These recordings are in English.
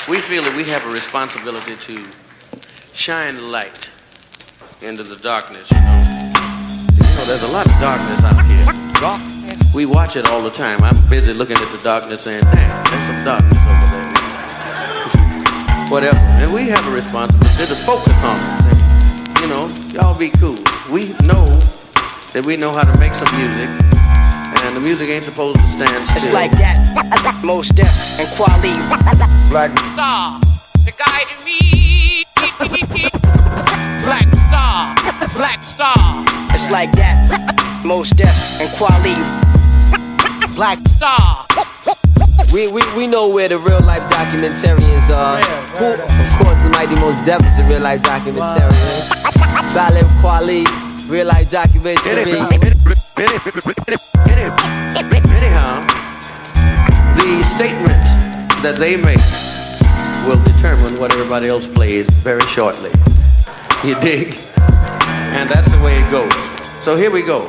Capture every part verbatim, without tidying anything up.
we feel that we have a responsibility to shine light into the darkness, you know. You know, there's a lot of darkness out here. We watch it all the time. I'm busy looking at the darkness saying, damn, there's some darkness over there. Whatever. And we have a responsibility to focus on it. And, you know, y'all be cool. We know that we know how to make some music, and the music ain't supposed to stand still. It's like that. Most Def and Quali. Black Star, the guide me. Black Star, Black Star. It's like that. Most Def and Quali. Black Star. We, we, we know where the real life documentarians are. Who, of course, the mighty Most Def is a real life documentarian. Talib Kweli, real life documentary. Anyhow, the statements that they make will determine what everybody else plays very shortly. You dig? And that's the way it goes. So here we go.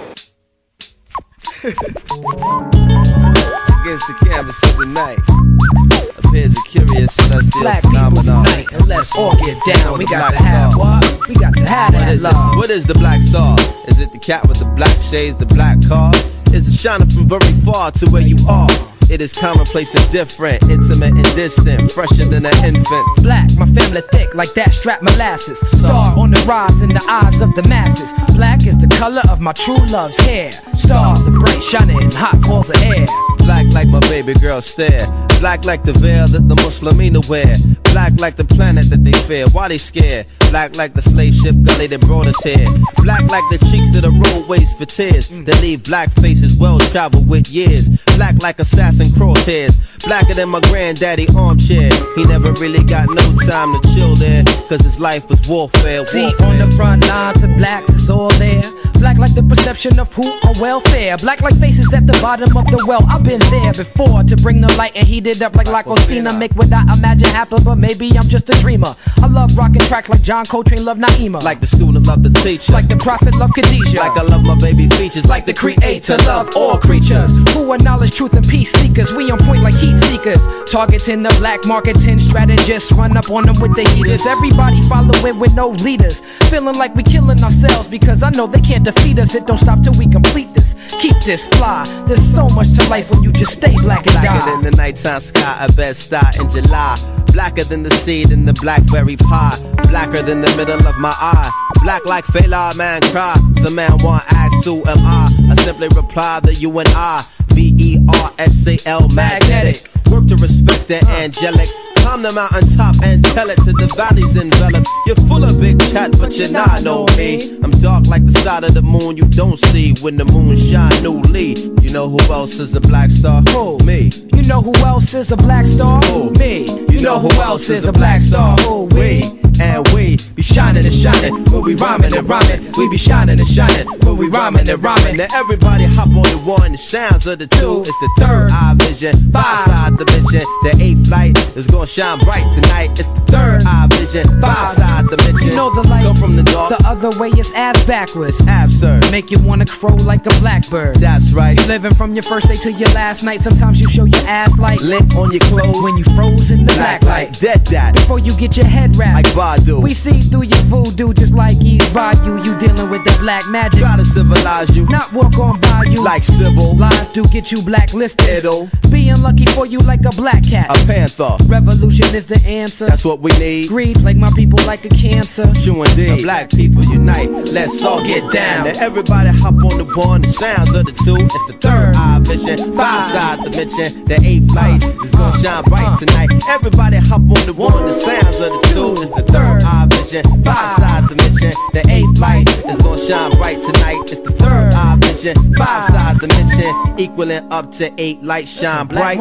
Against the canvas of the night appears a curious celestial Black phenomenon. people unite and let's all get down. We got to have what? We got to have What that is it? love. What is the black star? Is it the cat with the black shades, the black car? Is it shining from very far to where you are? It is commonplace and different, intimate and distant, fresher than an infant. Black, my family thick like that strap molasses. Star on the rise in the eyes of the masses. Black is the color of my true love's hair. Stars are bright, shining in hot balls of air. Black like my baby girl stare. Black like the veil that the Muslimina wear. Black like the planet that they fear. Why they scared? Black like the slave ship gully that brought us here. Black like the cheeks to the roadways for tears that leave black faces well traveled with years. Black like assassin crosshairs. Blacker than my granddaddy armchair. He never really got no time to chill there, cause his life was warfare. See, warfare. on the front lines, the blacks is all there. Black like the perception of who are welfare. Black like faces at the bottom of the well. I've been there before to bring the light and heat it up like Lacostina. Make what I imagine happen, but maybe I'm just a dreamer. I love rocking tracks like John Coltrane love Naima. Like the student love the teacher. Like the prophet love Khadijah. Like I love my baby features. Like the creator love all creatures. Who are knowledge, truth, and peace seekers. We on point like heat seekers. Targeting the black marketing strategists. Run up on them with the heaters. Everybody following with no leaders. Feeling like we killing ourselves because I know they can't defeat us. It don't stop till we complete this. Keep this fly. There's so much to life when you just stay black and die. Blacker than the nighttime sky, a bed star in July. Blacker than the seed in the blackberry pie. Blacker than the middle of my eye. Black like Fela, man cry. Some man want ask who am I? I simply reply that you and I. V E R S A L, magnetic. Work to respect the angelic. Climb the mountaintop and tell it to the valleys enveloped. You're full of big chat, but you're not know me. I'm dark like the side of the moon you don't see when the moon shine newly. You know who else is a black star? Who? Me. You know who else is a black star? Who? Me. You know who else is a black star? Who? We. And we be shining and shining when we rhyming and rhyming. We be shining and shining when we rhyming and rhyming. Now everybody hop on the one, the sounds of the two. It's the third eye vision, five side dimension. The eighth light is gonna shine bright tonight. It's the third eye vision, five side dimension. You know the light come from the dark. The other way is ass backwards. Absurd. Make you wanna crow like a blackbird. That's right. You living from your first day to your last night. Sometimes you show your ass like lint on your clothes when you froze in the black, black light. Dead that. Before you get your head wrapped like Badu. We see through your voodoo just like Eve by you. You dealing with that black magic. Try to civilize you, not walk on by you like Sybil. Lies do get you blacklisted. It'll be unlucky for you like a black cat. A panther. Revolution is the answer. That's what we need. Greed plague my people like a cancer. True indeed. Black people unite. Let's all get down. Now everybody hop on the one. The sounds of the two. It's the third eye vision. Five side dimension. The eighth light is gonna shine bright tonight. Everybody hop on the one. The sounds of the two. It's the third eye vision. Five side dimension. The eighth light is gonna shine bright tonight. It's the third eye vision. Five side dimension. Equaling up to eight lights shine bright.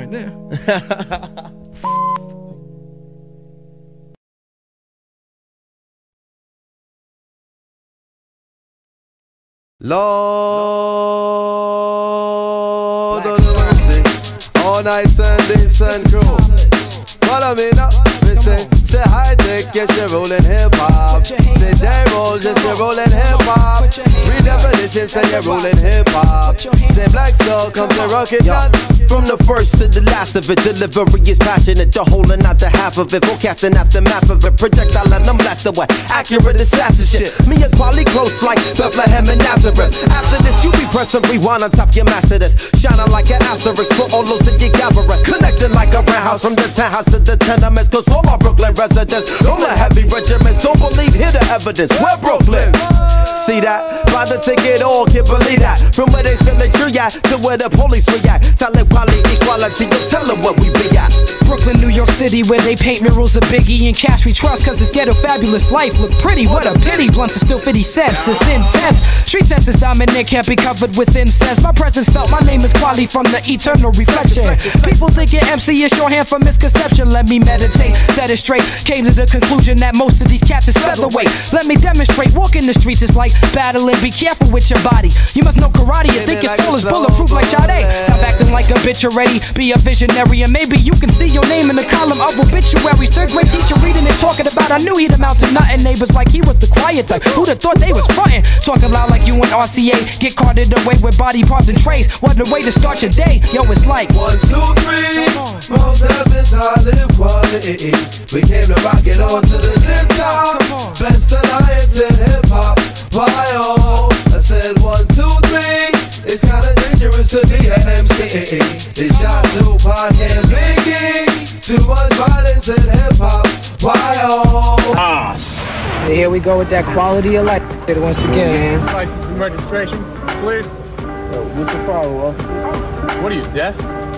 Lord of mercy, all night Sunday sun crew. Follow me now, listen. Say high tech, yes you're rolling hip hop. Say J roll, yes you're rolling hip hop. Redefinition, say you're rolling hip hop. Say Black Soul, come to rock it down. From the first to the last of it, delivery is passionate. The whole and not the half of it. Forecasting aftermath of it. Projectile and I'm blasted away. Accurate assassin shit. Me and Quali close like Bethlehem and Nazareth. After this, you be pressing rewind on top your master this. Shining like an asterisk for all those that you gather. Connecting like a roundhouse from the townhouse to the tenements. Cause all my Brooklyn residents, all the heavy regiments, don't believe, hear the evidence. We're Brooklyn. See that? By the ticket, all can't believe that. From where they sell the tree at to where the police react. Tell them quality, equality, you tell them what we be at. Brooklyn, New York City, where they paint murals of Biggie and cash we trust. Cause this ghetto fabulous life look pretty. What a pity. Blunts are still fifty cents. It's intense. Street sense is dominant, can't be covered with incense. My presence felt, my name is Quali from the eternal reflection. People thinking M C is shorthand for misconception. Let me meditate, set it straight. Came to the conclusion that most of these cats is featherweight. Let me demonstrate. Walking the streets is like battling. Be careful with your body. You must know karate and think your soul is bulletproof like Sade. Stop acting like a bitch already. Be a visionary and maybe you can see your name in the column of obituaries. Third grade teacher reading and talking about I knew he'd amount to nothing. Neighbors like he was the quiet type. Who'd have thought they was frontin'? Talking loud like you and R C A. Get carted away with body parts and trays. What a way to start your day. Yo, it's like one, two, three. Most heavens I live quality. We came to rock it on to the tip top. Best alliance in hip hop. Why oh? I said one, two, three. It's kinda dangerous to be an M C. They shot Tupac and Biggie. Too much violence in hip hop. Why oh? Ah, here we go with that quality of life once again. License and registration, please. Yo, what's the problem, officer? What are you, deaf?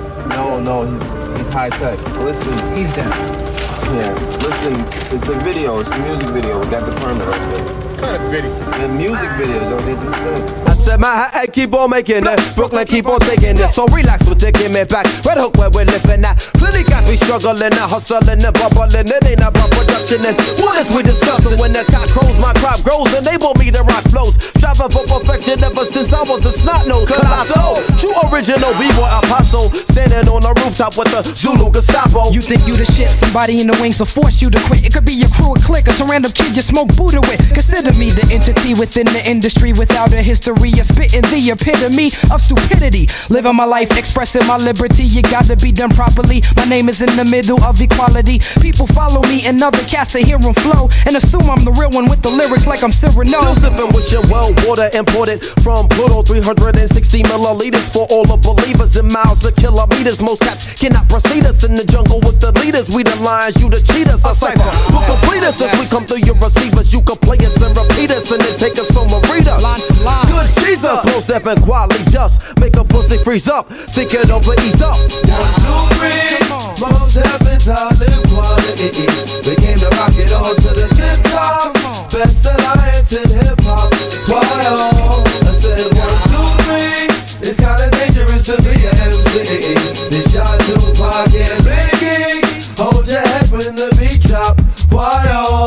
No, no, he's he's high tech. Listen. He's deaf. Yeah, listen, it's a video, it's a music video. We got the permit right there. What kind of video? The music video, don't they just said. I said my head keep on making it. Brooklyn keep on taking it. So relax with the give me back. Red Hook where we're living at. Plenty guys we struggling and hustling and bubbling. It ain't about production and what is we discussing? When the cock crows, my crop grows and they want me to rock flows. Striving for perfection ever since I was a snot nose. Colossal, true original B-boy apostle. Standing on the rooftop with the Zulu Gestapo. You think you the shit? Somebody in the wings will force you to quit. It could be your crew, a clique, or some random kid you smoke Buddha with. Consider me the entity within the industry without a history of spitting the epitome of stupidity. Living my life, expressing my liberty. You gotta be done properly. My name is in the middle of equality. People follow me and other cats to hear them flow and assume I'm the real one with the lyrics like I'm Cyrano. Still sipping with your well water imported from Pluto. Three hundred sixty milliliters for all the believers in miles of kilometers. Most cats cannot proceed us in the jungle with the leaders. We the lions, you the cheaters. A cipher who complete us as we come through your receivers. You can play us and repeat us and then take us on a reader. Good Jesus, most deaf and quality just make a pussy freeze up. Think it over, ease up. One, two, three. Most heavens I live quality. We came to rock it on to the tip top. Best alliance in hip hop. Why oh? I said one, two, three. It's kinda dangerous to be an M C. They shot Tupac and Biggie. Hold your head when the beat drop. Why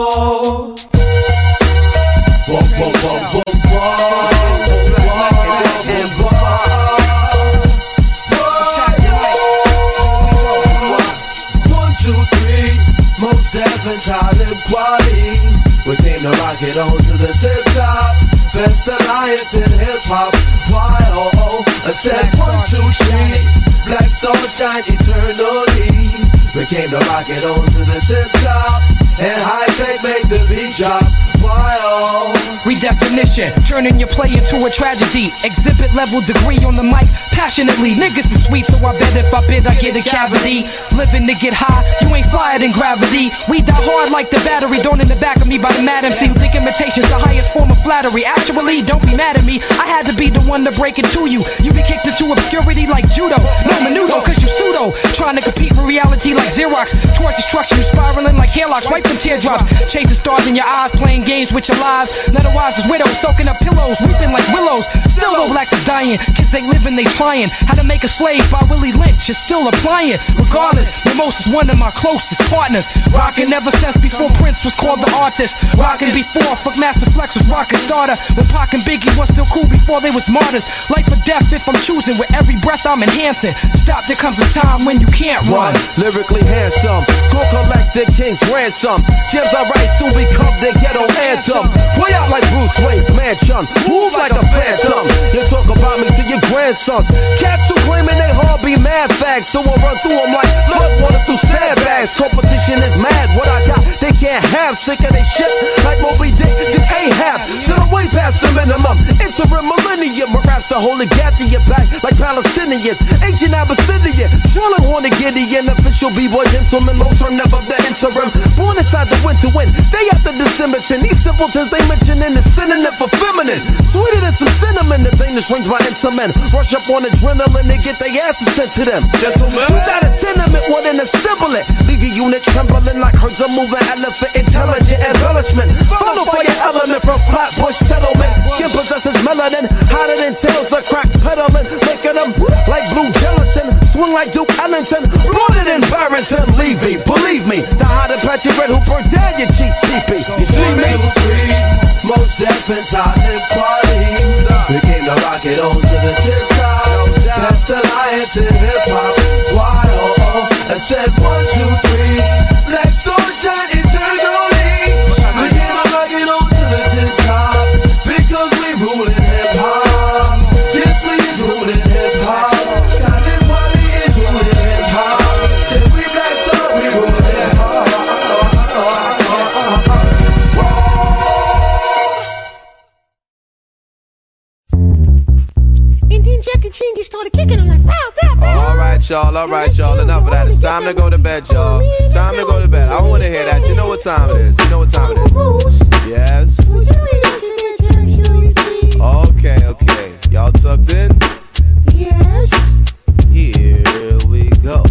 oh? Whoa, whoa, whoa, whoa, whoa. Talib Kweli. We came to rock it on to the tip top. Best alliance in hip hop. Why oh oh? I said one, two, three. Black star shine eternally. We came to rock it on to the tip top. And high tech make the beat drop. Why oh? Redefinition, turning your play into a tragedy. Exhibit level degree on the mic, passionately. Niggas is sweet, so I bet if I bid, I get a cavity. Living to get high, you ain't flyer than gravity. We die hard like the battery, thrown in the back of me by the mad M C who think imitation's the highest form of flattery. Actually, don't be mad at me, I had to be the one to break it to you. You be kicked into obscurity like judo. No menudo, cause you pseudo. Trying to compete with reality like Xerox. Towards destruction, you spiraling like hair locks. Wipe them teardrops, chasing stars in your eyes, playing games with your lives. Otherwise, as widows, soaking up pillows, weeping like willows. Still no blacks are dying, kids they living, they trying. How to make a slave by Willie Lynch is still applying. Regardless, Mimos is one of my closest partners. Rockin' ever since before Prince was called the artist. Rockin' before Fuck Master Flex was rockin' starter. When Pac and Biggie was still cool before they was martyrs. Life or death if I'm choosing, with every breath I'm enhancing. Stop, there comes a time when you can't run. Lyrically handsome, go collect the king's ransom. Gems I write soon become the ghetto anthem. Play out like Bruce Wayne's mansion, move like a phantom. You talk about me to your grandsons. Cats who claiming they hard be mad fags, so I run through them like flood water through sandbags. Competition is mad, what I got they can't have. Sick of they shit like Moby Dick did Ahab. Shit, I'm way past the minimum. Interim millennium, my raps the whole gap to your back like Palestinians. Ancient Abyssinian, Charlotte Horn and Gideon, official B-boy gentleman, alternative of the interim. Born inside the winter wind, day after December. These simpletons they mention in the synonym for feminine. Sweeter than some cinnamon, the thing that shrinks my intimate. Rush up on adrenaline and get their asses sent to them. Gentlemen, you got a tenement, one in assemble it. Leave your unit trembling like herds of moving elephant. Intelligent embellishment, follow for your element from Flatbush settlement. Skin possesses melanin, hotter than tails of crack peddling, making them like blue gelatin. Swing like Duke Ellington, brought it in Barrington Levy. Believe me, the hot and patchy red who burned down your cheap teepee. You see me? Two, three, most deaf and top and quality. We came to rock it on to the tip top. That's the Lions in hip hop. Why oh oh? I said one, two, three. Black Stone shine eternally. We came to rock it on to the tip top because we rule in hip hop. This we is ruling hip hop. Talent Wally is ruling hip hop. Said we Black Star, we rule hip hop. And then Jack and Chingy started kicking him like, pow, pow, pow. All right, y'all, all right, y'all. Enough of that. It's time to go to bed, y'all. It's time to go to bed. I don't want to hear that. You know what time it is. You know what time it is. Yes. Okay, okay. Y'all tucked in? Yes. Here we go.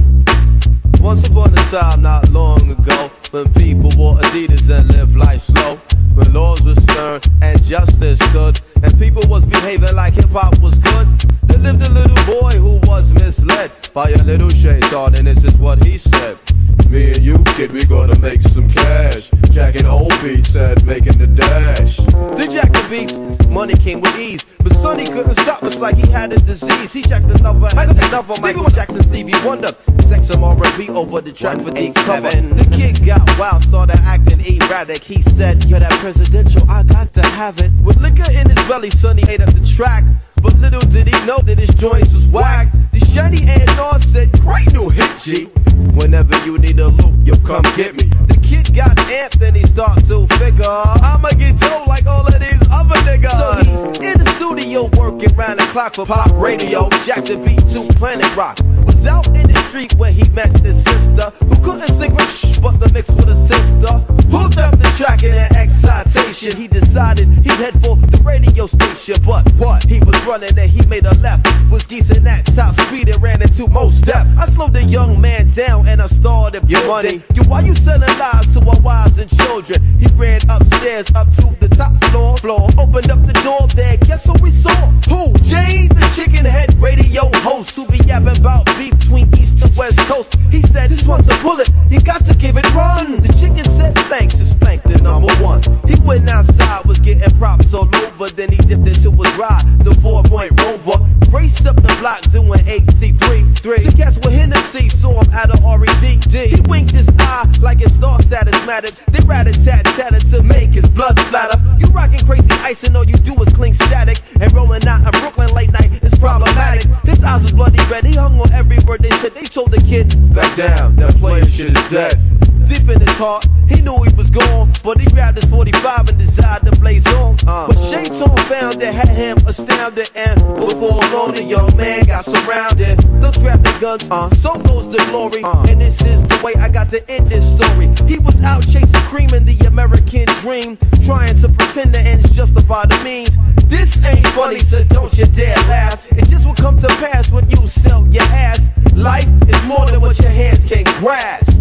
Once upon a time, not long ago, when people wore Adidas and lived life slow, when laws were stern and justice stood, and people was behaving like hip-hop was good, there lived a little boy who was misled by a little shaitan, and this is what he said. Me and you, kid, we gonna make some cash. Jacking old beats and making the dash. They jacked the beats, money came with ease, but Sonny couldn't stop us like he had a disease. He jacked another and another, Michael Jackson, Stevie Wonder. Sex some R and B over the track with the cover. The kid got wild, started acting erratic. He said, yo, that presidential, I got to have it. With liquor in his belly, Sonny ate up the track. But little did he know that his joints was whack. The shiny A and R said, great new hit, G. Whenever you need a loop, yo, come get me. The kid got amped and he start to figure, I'ma get told like all of these other niggas. So he's in the studio working round the clock for pop radio. Jack the beat to Planet Rock. Was out in the street where he met his sister, who couldn't sing shh, but the mix with a sister. Hooked up the track in an excitation. He decided he'd head for the radio station. But what? He was running and he made a left. Was geezing at top speed and ran into Mos Def. I slowed the young man down and I started yeah, money. You, why you selling lies to our wives and children? He ran upstairs up to the top floor. Floor. Opened up the door there. Guess who we saw? Who? Jane, the chicken head radio host, who be yapping about beef between East and West Coast. He said, this one's a bullet. You got to give it run. The chicken said thanks and spanked the number one. He went outside, was getting props all over. Then he dipped into his ride, the four-point Rover. Raced up the block doing eighty-three. Three. The cats with Hennessy saw him at a R E D. He winked his eye like his thought status mattered. They rat-a-tat-tatted to make his blood splatter. You rockin' crazy ice and all you do is clean static. And rolling out in Brooklyn late night is problematic. His eyes was bloody red, he hung on every word they said. They told the kid, back down, that player shit is dead. Deep in his heart, he knew he was gone, but he grabbed his forty-five and decided to blaze on. Uh, but Shaitan found it, had him astounded, and before long the young man got surrounded. They'll grab the guns, uh, so goes the glory, uh, and this is the way I got to end this story. He was out chasing cream in the American dream, trying to pretend the ends justify the means. This ain't funny, so don't you dare laugh. It just will come to pass when you sell your ass. Life is more than what your hands can grasp.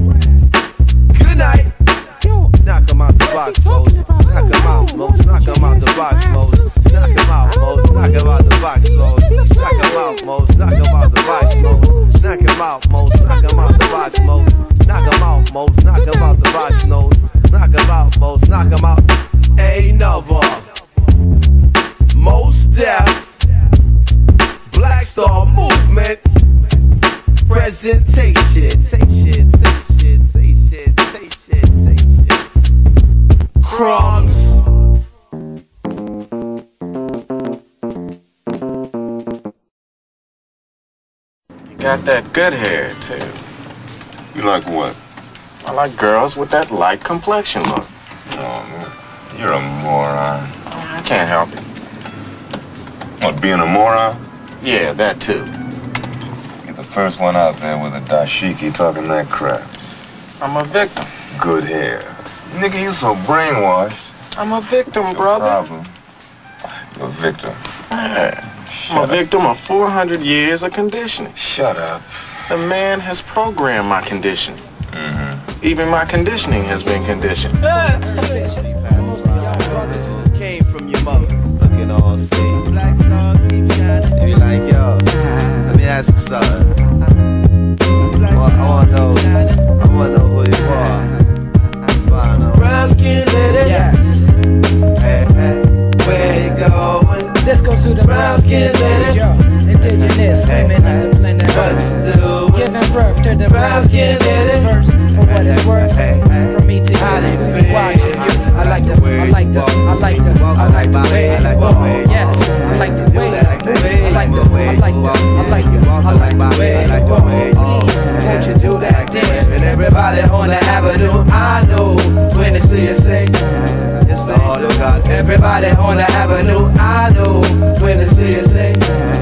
Good night. Knock him out the box, Mose. Knock him out, Mose. Knock him out the box, Mose. Knock him out, Mose. Knock him out the box, Mose. Knock him out, Mose. Knock him out the box, Mose. Knock him out, Mose. Knock him out the box, Mose. Knock him out, Mose. Knock him out the box, Mose. Knock him out, Mose. Knock him out. Another Mos Def Black Star Movement presentation. Say shit, say shit, say shit, say shit, say shit. Crumbs. got that good hair, too. You like what? I like girls with that light complexion look. Oh, man. You're a moron. I can't help it. What, being a moron? Yeah, that too. You're the first one out there with a dashiki talking that crap. I'm a victim. Good hair. Nigga, you so brainwashed. I'm a victim, Your brother. problem. You're a victim. Yeah. I'm a victim of four hundred years of conditioning. Shut up. The man has programmed my conditioning. Mm-hmm. Even my conditioning has been conditioned. Came from your mother, looking all sweet. Black star keep shining. You be like, yo, let me ask you something. I want, I want to know, I want to know who you are. Brown skin lady, Yes. hey, hey, where you going? This goes to the brown skin lady, yo. Indigenous women of the planet Earth, giving birth to the brown skin ladies first. For what it's worth, from me to you, watching you. I like the, I like the, I like the, I like the way you walk. Yes, I like the way you move. I like the, I like the, I like the, I like the way you walk. Please, won't you do that dance? And everybody on the avenue, I know when they see you say, yes, Lord, oh God. Everybody on the avenue, I know when they see you say,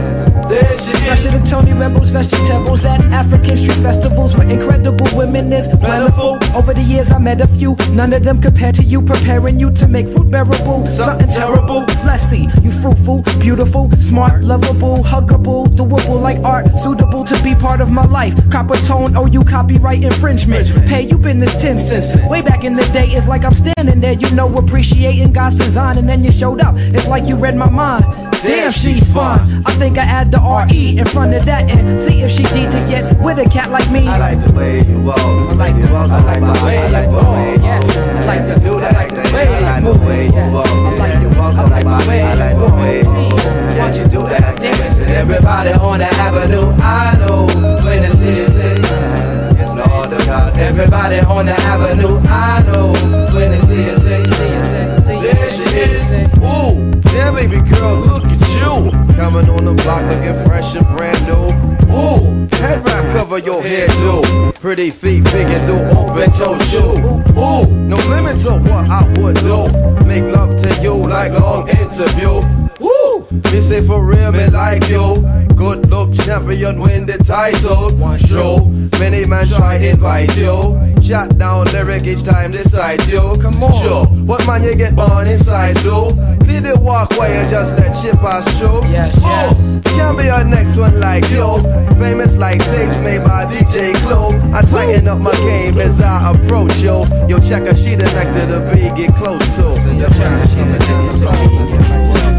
there she Fresh is. to the Tony Rebels, vegetables at African street festivals where incredible women is plentiful. Over the years I met a few, none of them compared to you, preparing you to make food bearable. Something terrible, let's see, you fruitful, beautiful, smart, lovable, huggable, doable like art, suitable to be part of my life. Copper tone, oh you copyright infringement. Pay you been this ten cents. Way back in the day, it's like I'm standing there, you know, appreciating God's design, and then you showed up. It's like you read my mind. Damn, she's fun. I think I add the R E in front of that and see if she D to get with a cat like me. I like the way you walk. I like the, I like the way you walk. Yes, I like the, I like the way you move. Yes, I like the, I like the way you walk. Please, won't you do that dance? And everybody on the avenue, I know when they see you say, yes, Lord, oh God. Everybody on the avenue, I know when they see you say, there she is. Ooh, yeah, baby girl, look at you. Coming on the block looking fresh and brand new. Ooh, head wrap cover your head, do. Pretty feet, big and do open toe shoe. Ooh, no limit to what I would do. Make love to you like long interview. Woo, me say for real, me like you. Good look champion, win the title. One show, many man try invite you. Shot down lyric each time they side you. Come on, sure, what man you get born inside too? Clear the walkway and just let shit pass through. Yes, oh, yes. Can't be a next one like you. Famous like tapes made by D J Clue. I tighten up my game as I approach you. Yo, check her, she the neck to the B, get close to. Yo, check her, she the neck to the B, get close to.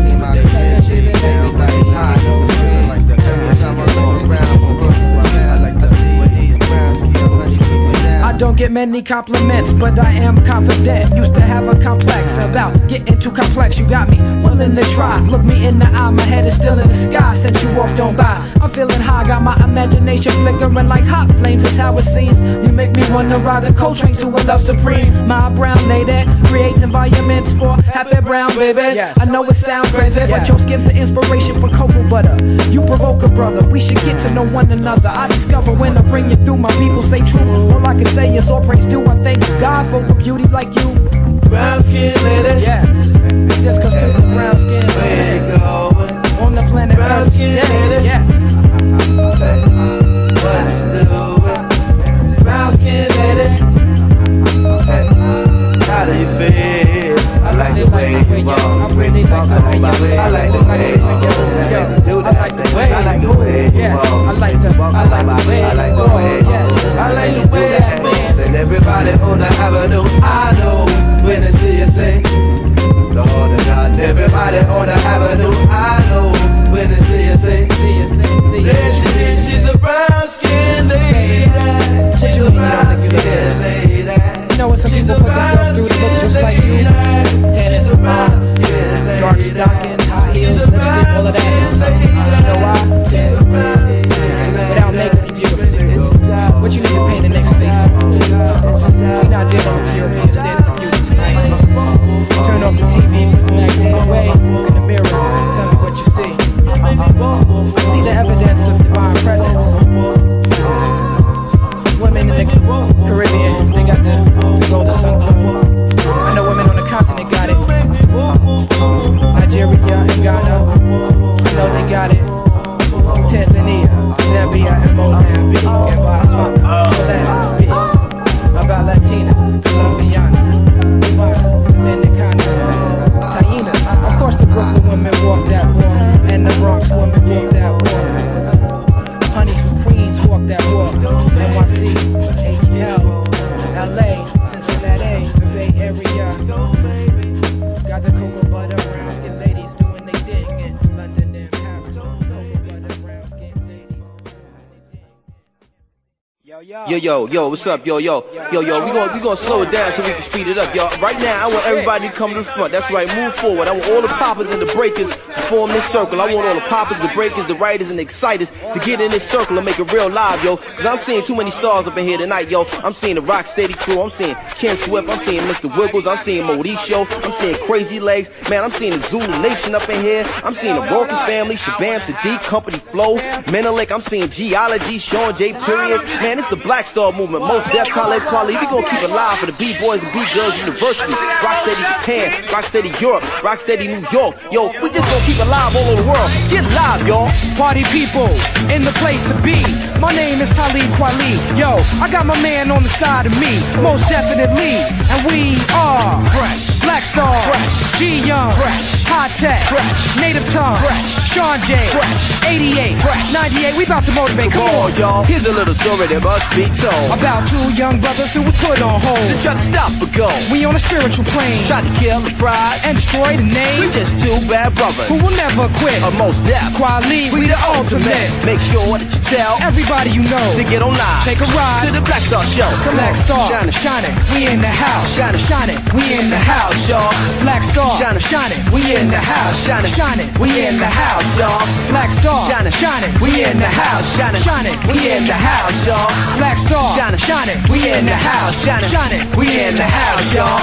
I don't get many compliments, but I am confident. Used to have a complex about getting too complex. You got me willing to try. Look me in the eye, my head is still in the sky since you walked on by. I'm feeling high, got my imagination flickering like hot flames. That's how it seems. You make me wanna ride the coal train to a love supreme. My brown lady, create environments for happy brown babies. Yes. I know it sounds crazy, but your skin's an inspiration for cocoa butter. You provoke a brother, we should get to know one another. I discover when I bring you through, my people say true. All I can say is all praise due. I thank God for a beauty like you. Brown skin lady, Yes, just cause to the brown skin where you lady going? on the planet Brown Earth skin today. lady. Yes, Hey, what you doing? Brown skin lady, hey, how do you feel? I like the way you walk. I really like the way you walk. I like the way you walk. I like the way I like the way you Yes, walk. I like the, I like the way I like the you way walk. Yes, I like please the do way that, you man. dance. And everybody on the avenue, I know when they see you say, Lord of God. Everybody on the avenue, I know when they see you say, See you, see you, see you. there she is, she's a brown skin lady. She's a brown skin lady. You know what, some She's people a put themselves through to look just like you. Tennis, She's a brown skin lady. dark stockings, high heels, She's a lipstick, brown all of that. skin lady. You know why? She's a brown skin lady. Without makeup, you beautiful. What you need to paint the next face on? We're not dealing with the European standard of beauty tonight, so turn off the T V, put the magazine away, in the mirror, tell me what you see. I Zambia and Mozambique and Botswana. So let's speak about Latinas, Colombianas, Cubanas, Dominicanas, Tainas. Of course the Brooklyn women walk that walk, and the Bronx women walk that walk. Honeys from Queens walk that walk. N Y C, A T L, L A, Cincinnati, the Bay Area. Got the cocoa butter brown skin ladies doing they thing in London and Paris. Cocoa butter brown skin ladies. Yo, yo, Yo, yo, yo, what's up, yo, yo, yo, yo, we gonna, we gonna slow it down so we can speed it up, y'all. Right now, I want everybody to come to the front. That's right, move forward. I want all the poppers and the breakers to form this circle. I want all the poppers, the breakers, the writers, and the exciters to get in this circle and make it real live, yo. Cause I'm seeing too many stars up in here tonight, yo. I'm seeing the Rocksteady crew, I'm seeing Ken Swift, I'm seeing Mister Wiggles, I'm seeing Mauricio, I'm seeing Crazy Legs, man, I'm seeing the Zulu Nation up in here. I'm seeing the Rawkus family, Shabam Sadiq, Company Flow, Menelik, I'm seeing Geology, Sean J. Period. Man, it's the Black Star movement. Most Def, Talib Kweli. We gonna keep it live for the B-Boys and B-Girls University. Rocksteady Japan, Rocksteady Europe, Rocksteady New York. Yo, we just gonna keep it live all over the world. Get live, y'all. Party people in the place to be. My name is Talib Kweli. Yo, I got my man on the side of me. Most definitely. And we are Fresh, Black Star, Fresh, G-Young, Fresh, High Tech, Fresh, Native Tongue, Fresh, Sean J, Fresh, eighty-eight, Fresh, ninety-eight. We about to motivate. Come, Come on, y'all. Here's a little story that must be told about two young brothers who was put on hold. They tried to stop the goal. We on a spiritual plane. Tried to kill the pride and destroy the name. We just two bad brothers who will never quit. A Most Def, Kweli, we, we the ultimate. ultimate. Make sure that you tell everybody you know to get online. Take a ride to the Black Star Show. Come Black on. Star, shine it, shine it. We in the house. Shine it, shine it. We in the house, y'all. Black Star, shine it, shine it. We in the house. Shine it, shine it. We in the house, y'all. Black Star, shine it, shine it. We in the house. Shine it, shine it. We in the house, y'all. Black Star, shine it, shine it. We in the house. Shine it, shine it. We in the house, y'all.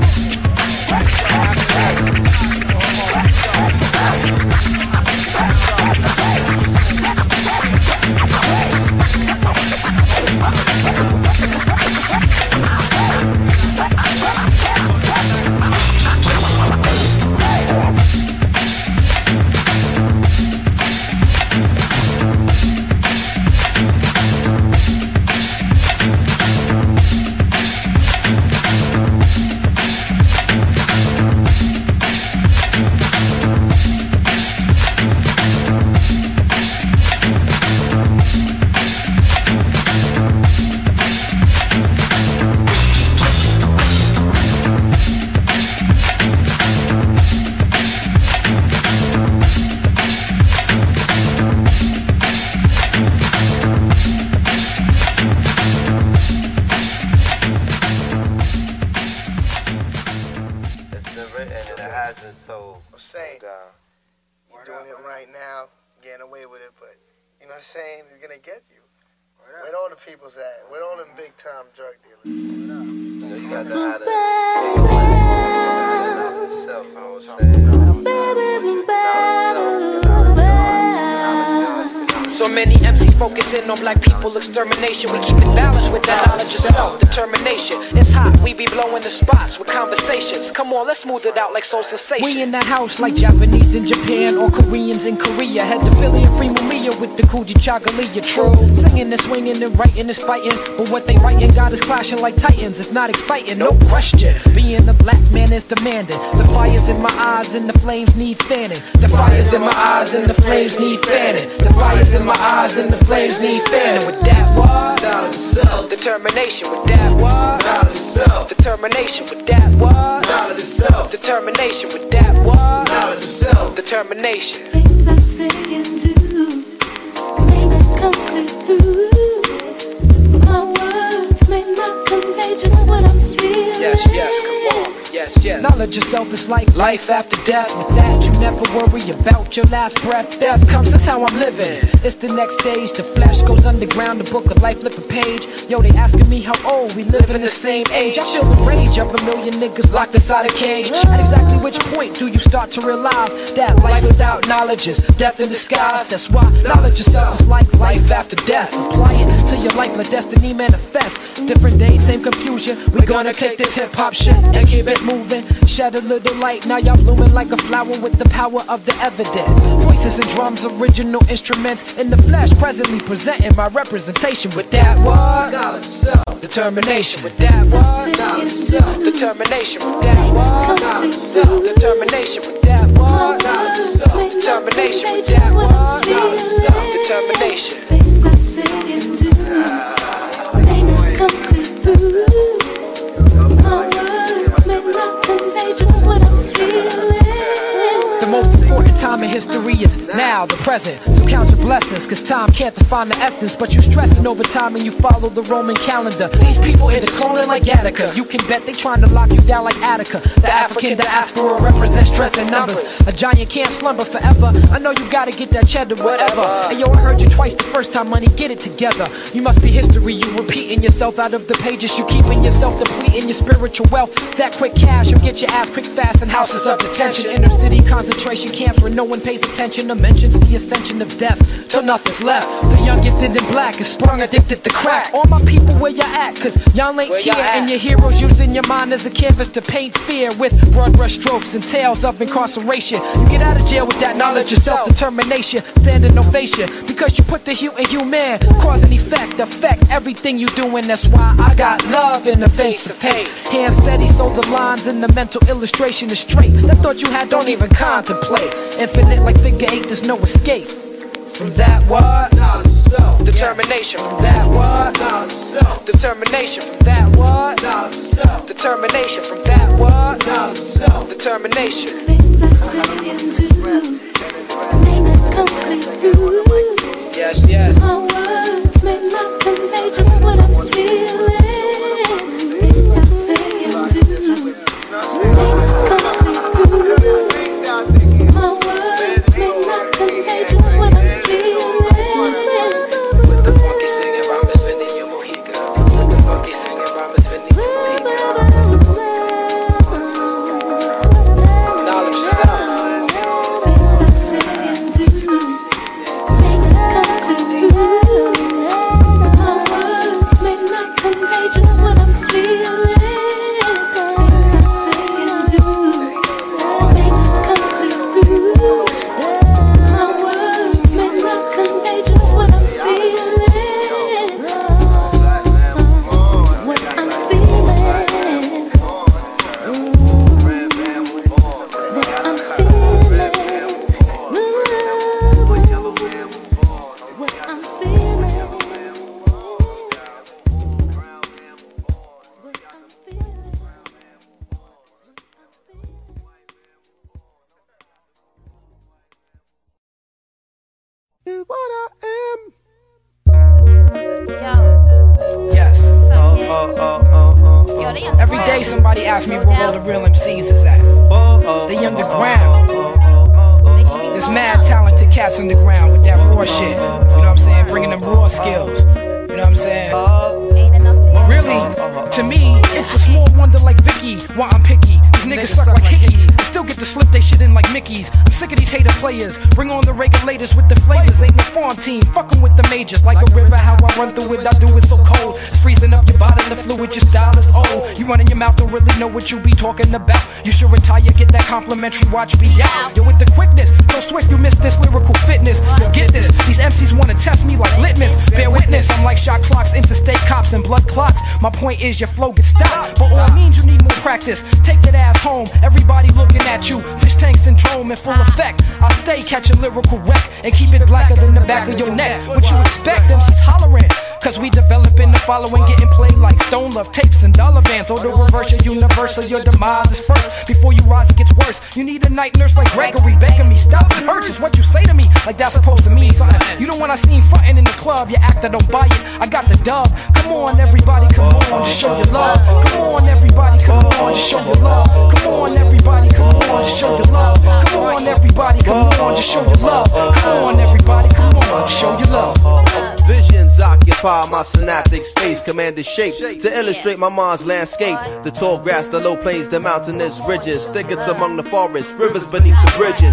Saying is gonna get you. Where all the people's at? Where all them big time drug dealers? You know, you got to So many M Cs focusing on black people extermination. We keep it balanced with that knowledge of self-determination. It's hot, we be blowing the spots with conversations. Come on, let's smooth it out like Soul Sensation. We in the house like Japanese in Japan or Koreans in Korea. Had the Philly and Free Mamiya with the Kuji Chagalia. True, singing and swinging and writing is fighting, but what they writing got us clashing like titans. It's not exciting, no question. Being a black man is demanding. The fire's in my eyes and the flames need fanning. The fire's in my eyes and the flames need fanning. The fire's in my eyes and the flames need fanning. With that what? Knowledge itself. Determination. With that what? Knowledge itself. Determination. With that what? Knowledge itself. Determination. With that what? Knowledge itself. Determination. Things I say and do may not come clear through. My words may not convey just what I'm feeling. Yes, yes, come on. Yes, yes. Knowledge yourself is like life after death. With that, you never worry about your last breath. Death comes, that's how I'm living. It's the next stage. The flesh goes underground. The book of life, flip a page. Yo, they asking me how old we live in the same age. I feel the rage of a million niggas locked inside a cage. At exactly which point do you start to realize that life without knowledge is death in disguise? That's why knowledge yourself is like life after death. Apply it to to your life, let destiny manifest. Different days, same confusion. We gonna take this hip hop shit and keep it moving. Shed a little light, now y'all blooming like a flower with the power of the evident. Voices and drums, original instruments in the flesh, presently presenting my representation with that word. Determination with that word. Determination with that word. Determination with that word. Determination with that word. Determination. Things I say and do may not come clear through. My words may not convey just what I'm feeling. The most important time in history is now, the present. So count your blessings, cause time can't define the essence. But you stressing over time and you follow the Roman calendar. These people into cloning like Attica. You can bet they trying to lock you down like Attica. The African diaspora represents strength in numbers. A giant can't slumber forever. I know you gotta get that cheddar, whatever. And yo, I heard you twice the first time, money, get it together. You must be history, you repeating yourself out of the pages. You keeping yourself depleting your spiritual wealth. That quick cash, you'll get your ass quick fast in houses of detention. Inner city concentration camps where no one pays attention or mentions the ascension of death till nothing's left. The young gifted and black is sprung addicted to crack. All my people, where you at? Cause y'all ain't here and your heroes using your mind as a canvas to paint fear with broad brush strokes and tales of incarceration. You get out of jail with that knowledge of self-determination, standing ovation because you put the hue in human, cause and effect, affect everything you doing. That's why I got love in the face of hate. Hands steady so the lines in the mental illustration is straight. That thought you had don't even contemplate. Infinite like figure eight, there's no escape from that word. Determination from that word. Determination from that word. Determination from that word. Determination. Things I say and do may not come clear through. Yes, yes. My words may not convey just what I'm feeling. Things I say and do may not come clear through. My words may not convey just what I'm feeling. With the funky singing rhyme is Fendi your Mohica. With the funky singing rhyme is Fendi your Mohica. Knowledge self. Things I say and do may not come clear through. My words may not convey just what I'm feeling. Things I say and do may not come clear through. My words may not convey just what I'm feeling. What I'm feeling. What I'm feeling. What I'm feeling. Is what I am. Yes. Oh, oh, oh, oh, oh. Every day somebody asks me where all the real M Cs is at. They underground. There's mad talented cats underground with that raw shit. You know what I'm saying? Bringing them raw skills. You know what I'm saying? Really, to me, it's a small wonder like Vicky why I'm picky. These niggas suck like hickeys and still get to slip they shit in like Mickeys. I'm sick of these hater players. Bring on the regulators with the flavors. Ain't no farm team. Fucking with the majors. Like a river, how I run through it, I do it so cold. It's freezing up your body, the fluid, your style is old. You running your mouth, don't really know what you be talking about. You should retire, get that complimentary watch be out. Yo, with the quickness, so swift you miss this lyrical fitness. Yo, get this, these M Cs wanna test me like litmus. Bear witness, I'm like shot clocks, interstate cops, and blood clots. My point is your flow gets stopped, but all means you need more practice. Take that ass home, everybody looking at you. Fish tank syndrome in full effect. I stay catch a lyrical wreck and keep it blacker than the back of your neck. What you expect, them she's hollering. Cause we developing the following, getting played like Stone Love tapes and dollar vans. Or the reverse, your universal, your demise is first. Before you rise, it gets worse. You need a night nurse like Gregory begging me. Stop, it hurts, is what you say to me. Like that's supposed to mean something. You don't wanna see frontin' in the club, you act, I don't buy it. I got the dub. Come on, everybody, come on, just show your love. Come on, everybody, come on, just show your love. Come on, everybody, come on, just show your love. Come on, everybody, come on, just show your love. Come on, everybody, come on, just show your love. Visions occupy my synaptic space, command the shape to illustrate my mind's landscape. The tall grass, the low plains, the mountainous ridges, thickets among the forests, rivers beneath the bridges.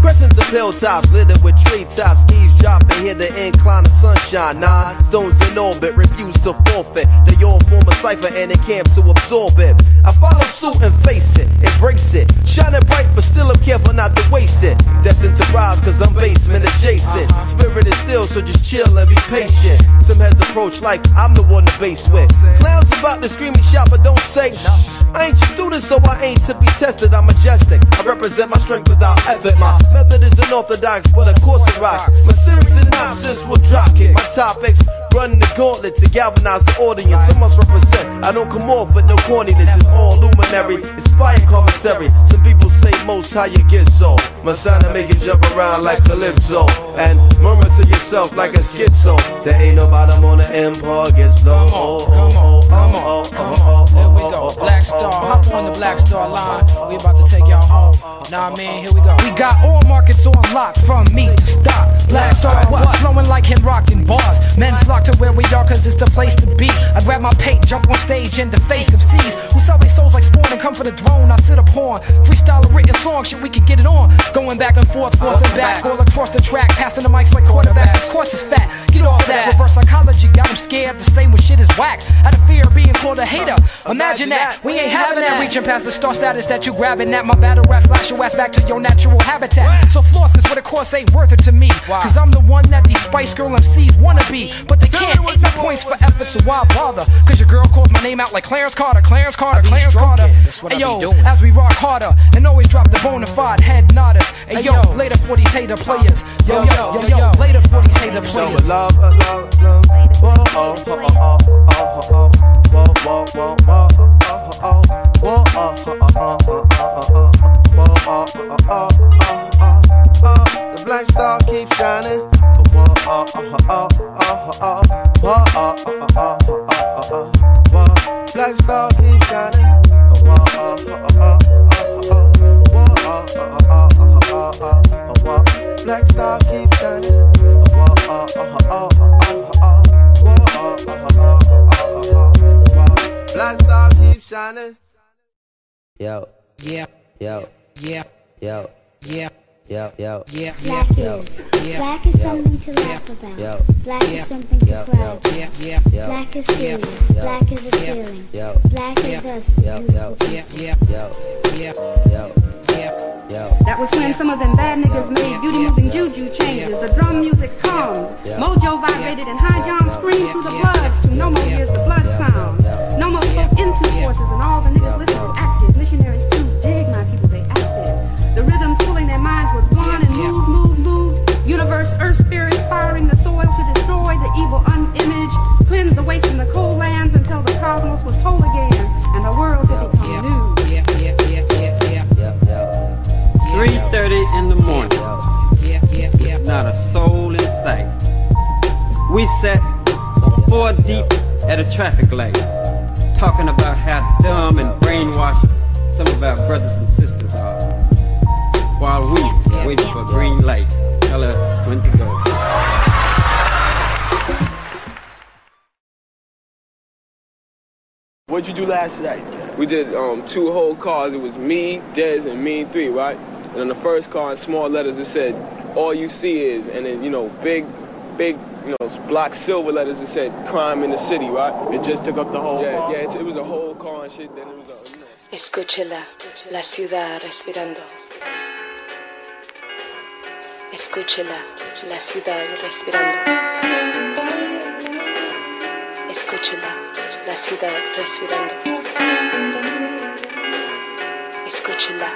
Crescents of hilltops littered with treetops. Eavesdropping, hear the incline of sunshine. Nine stones in orbit, refuse to forfeit. They all form a cipher and it camp to absorb it. I follow suit and face it, embrace it. Shining bright, but still I'm careful not to waste it. Destined to rise, cause I'm basement adjacent. Spirit is still, so just chill and be patient. Some heads approach like I'm the one to base with. Clowns about to scream and shout, but don't say I ain't your student, so I ain't to be tested. I'm majestic. I represent my strength without effort. My method is unorthodox, but of course it rocks. My serious synopsis will drop kick. My topics running the gauntlet to galvanize the audience. I must represent. I don't come off with no corniness. It's all luminary, inspired commentary. Some people say most how you get so. My sound to make you jump around like Calypso and murmur to yourself like a schizo. There ain't no bottom on the empire gets low. Come on, come on, come on. Here we go. Black Star, hop on the Black Star line. We about to take y'all home. Nah, man, here we go. We got all markets on lock from me to stock. Black Star, what? Flowing like him rocking bars. Men flock to where we are cause it's the place to be. I grab my paint, jump on stage in the face of C's who sell their souls like spawn and come for the drone. I sit upon freestyle a written song, shit we can get it on. Going back and forth, forth and back, all across the track, passing the mics like quarterbacks. Of course it's fat, get off of that. Reverse psychology got them scared to say when shit is whack. Out of fear of being called a hater. Imagine that, we ain't having that. Reaching past the star status that you grabbing at. My battle rap flash your ass back to your natural habitat. So floss, cause what a course ain't worth it to me. Cause I'm the one that these Spice Girl M Cs wanna be. But they can't, ain't no points for effort, so why bother? Cause your girl calls my name out like Clarence Carter, Clarence Carter, Clarence Carter. That's what I be doing. As we rock harder and always drop the bona fide head nodders. Hey yo, later for these hater players. Yo, yo, yo, yo, later for these hater players. Love, love, love. Whoa, oh, oh, oh, oh, oh, oh. Whoa, whoa, whoa, whoa, oh, oh, whoa, oh, oh, oh, oh, oh, whoa, oh, oh, oh, oh, oh. The Black Star keeps shining. Whoa, oh, oh, oh, oh, oh, whoa, oh, oh, oh, oh, oh, whoa. Black Star keeps shining. Whoa, oh, oh, oh, oh, oh, whoa, oh, oh, oh, oh, oh, whoa. Black Star keeps shining. Whoa, oh, oh, oh, oh, oh, whoa, oh, oh, oh, oh, oh. Black Star keeps shining. Yo. Yeah. Yo. Yeah. Yo. Yeah. Yo, yo, yeah, Black yo, is, yeah, black is yo, something to yo, laugh about. yo, Black yo, is something to yo, cry yo, about. yeah, yeah, yo, Black is yo, serious. yo, Black is a yo, feeling. yo, Black yo, is us. yo, yo, yeah, yeah, yo, yeah, yo, yeah, yo. That was when some of them bad niggas made beauty moving juju changes. The drum music's calm. Mojo vibrated and high John screamed through the bloods to no more years the blood sound. No more spoke into forces and all the niggas listened active. Missionaries too dig my people, they acted. The rhythms pulling their minds was one and move, move, move. Universe, earth, spirit, firing the soil to destroy the evil unimage. Cleanse the waste in the cold lands until the cosmos was whole again and the world would become new. yeah, yeah, yeah, yeah, yeah. three thirty in the morning. Yeah, yeah, yeah. Not a soul in sight. We sat four deep at a traffic light, talking about how dumb and brainwashed some of our brothers and sisters are, while we wait for green light. Tell us when to go. What'd you do last night? We did um, two whole cars. It was me, Dez, and Mean Three, right? And on the first car, in small letters, it said, "All you see is," and then, you know, big, big, you know, block silver letters, it said, "Crime in the city," right? It just took up the whole yeah, car? Yeah, it, it was a whole car and shit, then it was a, you know. Escúchela, la ciudad respirando. Escúchela, la ciudad respirando. Escúchela, la ciudad respirando. Escúchela.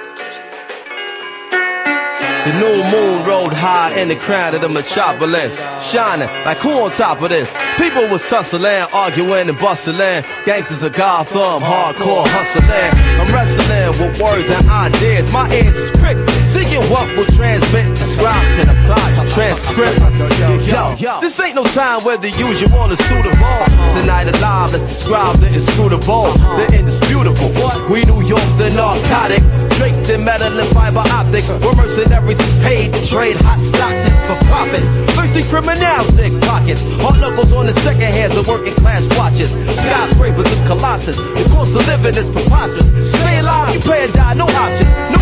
The new moon rode high in the crown of the metropolis, shining like who on top of this? People was tussling, arguing and bustling. Gangsters of Gotham, hardcore hustling. I'm wrestling with words and ideas. My ears is pricked, seeking what will transmit. The scribes can apply the transcript. Yo, yo, this ain't no time where the usual is suitable. Tonight alive, let's describe the inscrutable, the indisputable. We New York, the narcotics, draped in metal and fiber optics. We're mercenaries is paid to trade hot stocks in for profits. Thirsty criminals dig pockets. Hard knuckles on the second hands of working class watches. Skyscrapers is colossus. The cost of living is preposterous. Stay alive, you pay or die, no options. No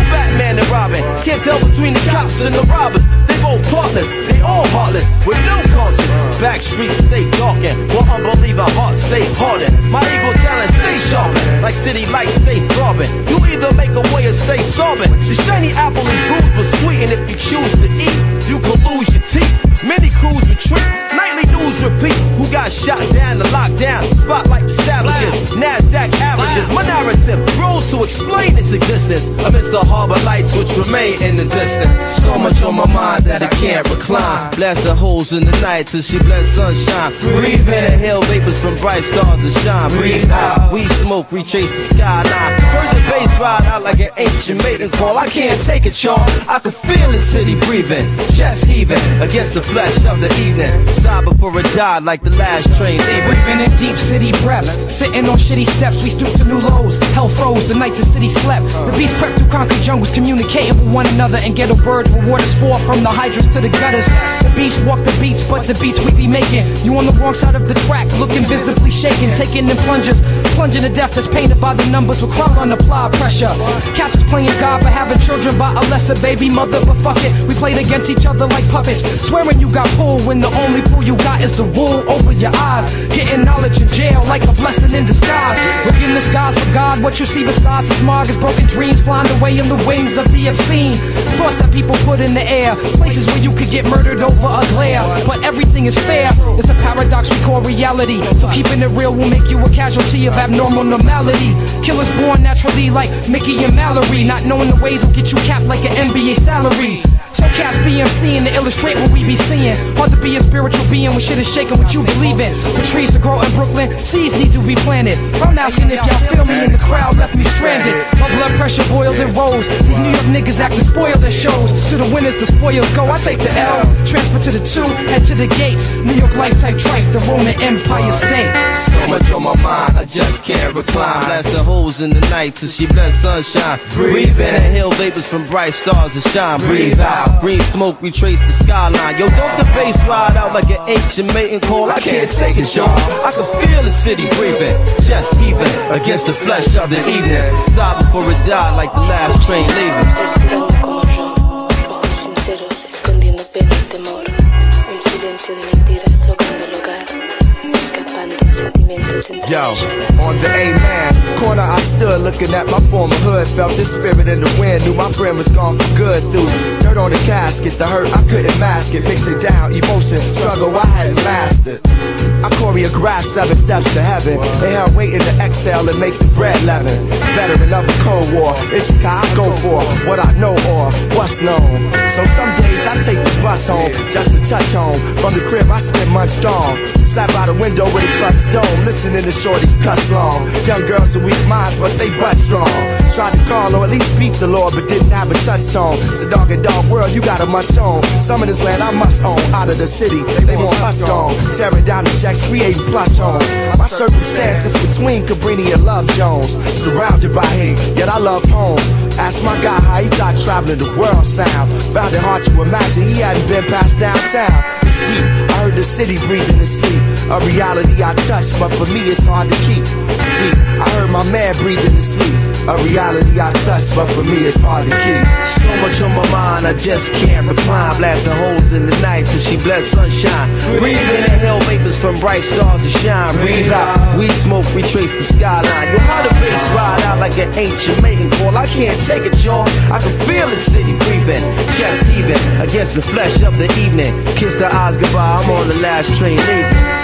Batman and Robin. Can't tell between the cops and the robbers. They both partners, they all heartless, with no conscience. Back streets stay darkened, while unbeliever hearts stay hardened. My ego talent stay sharpened, like city lights stay throbbing. You either make a way or stay sobbing. The shiny apple is bruised but sweet, and if you choose to eat, you could lose your teeth. Many crews retreat, nightly news repeat. Who got shot down to lockdown? Spotlight the savages, NASDAQ averages. My narrative grows to explain its existence amidst the harbor lights which remain in the distance. So much on my mind that I can't recline. Blast the holes in the night till she blends sunshine. Breathe in, inhale vapors from bright stars that shine. Breathe out, we smoke, retrace the skyline. Heard the bass ride out like an ancient maiden call. I can't take it, y'all. I can feel the city breathing, chest heaving against the flesh of the evening. Sigh before it died like the last train leaving. Breathing in deep city breaths, sitting on shitty steps, we stoop to new lows. Hell froze the night the city slept. The beats crept through concrete jungles, communicating with one another. And ghetto birds where waters fall from the hydrants to the gutters. The beats walk the beats, but the beats we be making. You on the wrong side of the track, looking visibly shaken, taking in plungers, plunging to death that's painted by the numbers with crowd on apply pressure. Catch us playing God for having children by a lesser baby mother, but fuck it, we played against each other like puppets. Swearing you got pulled when the only pull you got is the wool over your eyes. Getting knowledge in jail like a blessing in disguise. Look in the skies for God, what you see besides the smog is broken dreams flying away in the wings of the obscene. Thoughts that people put in the air, places where you could get murdered over a glare. But everything is fair, it's a paradox we call reality. So keeping it real will make you a casualty of abnormal normality. Killers born naturally like Mickey and Mallory. Not knowing the ways will get you capped like an N B A salary. So cats be MCing to illustrate what we be seeing. Hard to be a spiritual being when shit is shaking what you believe in. For trees to grow in Brooklyn, seeds need to be planted. I'm asking if y'all feel me and the crowd left me stranded. My blood pressure boiled and rose. These New York niggas acting spoiled at shows. To the winners the spoils go. I say to L, transfer to the two, head to the gates. New York life type trife, the Roman Empire state. So much on my mind, I just can't recline. Blast the holes in the night till she bless sunshine. Breathe in, inhale vapors from bright stars that shine. Breathe out, green smoke, retrace the skyline. Yo, don't the bass ride out like an ancient maiden call. I can't take it, y'all. I can feel the city breathing, chest heaving against the flesh of the evening. Sigh before it died like the last train leaving. Respirando como yo, ojos sinceros, escondiendo pena y temor. El silencio de mentiras ahogando el hogar, escapando sentimientos entre Yo, on the A-man corner I stood looking at my former hood. Felt the spirit in the wind, knew my friend was gone for good. Through dirt on the casket, the hurt I couldn't mask it. Mixing down emotion, struggle I hadn't mastered. I choreographed seven steps to heaven. Inhale, waiting to exhale and make the bread leaven. Veteran of a Cold War, it's how I go for what I know or what's known. So some days I take the bus home just to touch home. From the crib I spent months gone. Sat by the window with a clutch stone, listening to shorties cuss long. Young girls with weak minds, but they butt strong. Tried to call or at least speak the Lord, but didn't have a touchstone. It's a dog and dog world, you got a much own. Some of this land I must own. Out of the city, they want us gone. Tearing down the jacks, creating plush homes. My circumstances between Cabrini and Love Jones. Surrounded by hate, yet I love home. Asked my guy how he thought traveling the world sound. Found it hard to imagine he hadn't been past downtown. It's deep, I heard the city breathing in sleep. A reality I touch, but for me it's hard to keep. It's deep, I heard my man breathing in sleep. A reality I touch, but for me it's hard to keep. So much on my mind, I just can't recline. Blasting holes in the night till she bless sunshine. Breathe in, inhale vapors from bright stars that shine. Breathe out, weed smoke, retrace the skyline. Yo, how the bass ride out like an ancient maiden call. I can't take it, y'all. I can feel the city breathing, chest heaving against the flesh of the evening. Kiss the eyes goodbye, I'm on the last train leaving.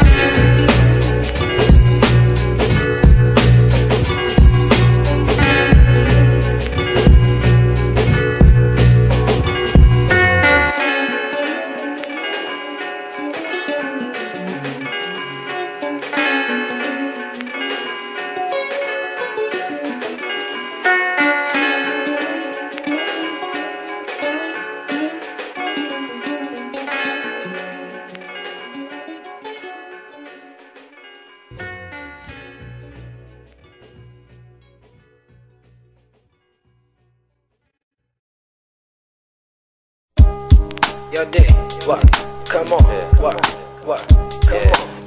Yo, D, what? Come on, what? What? Come on.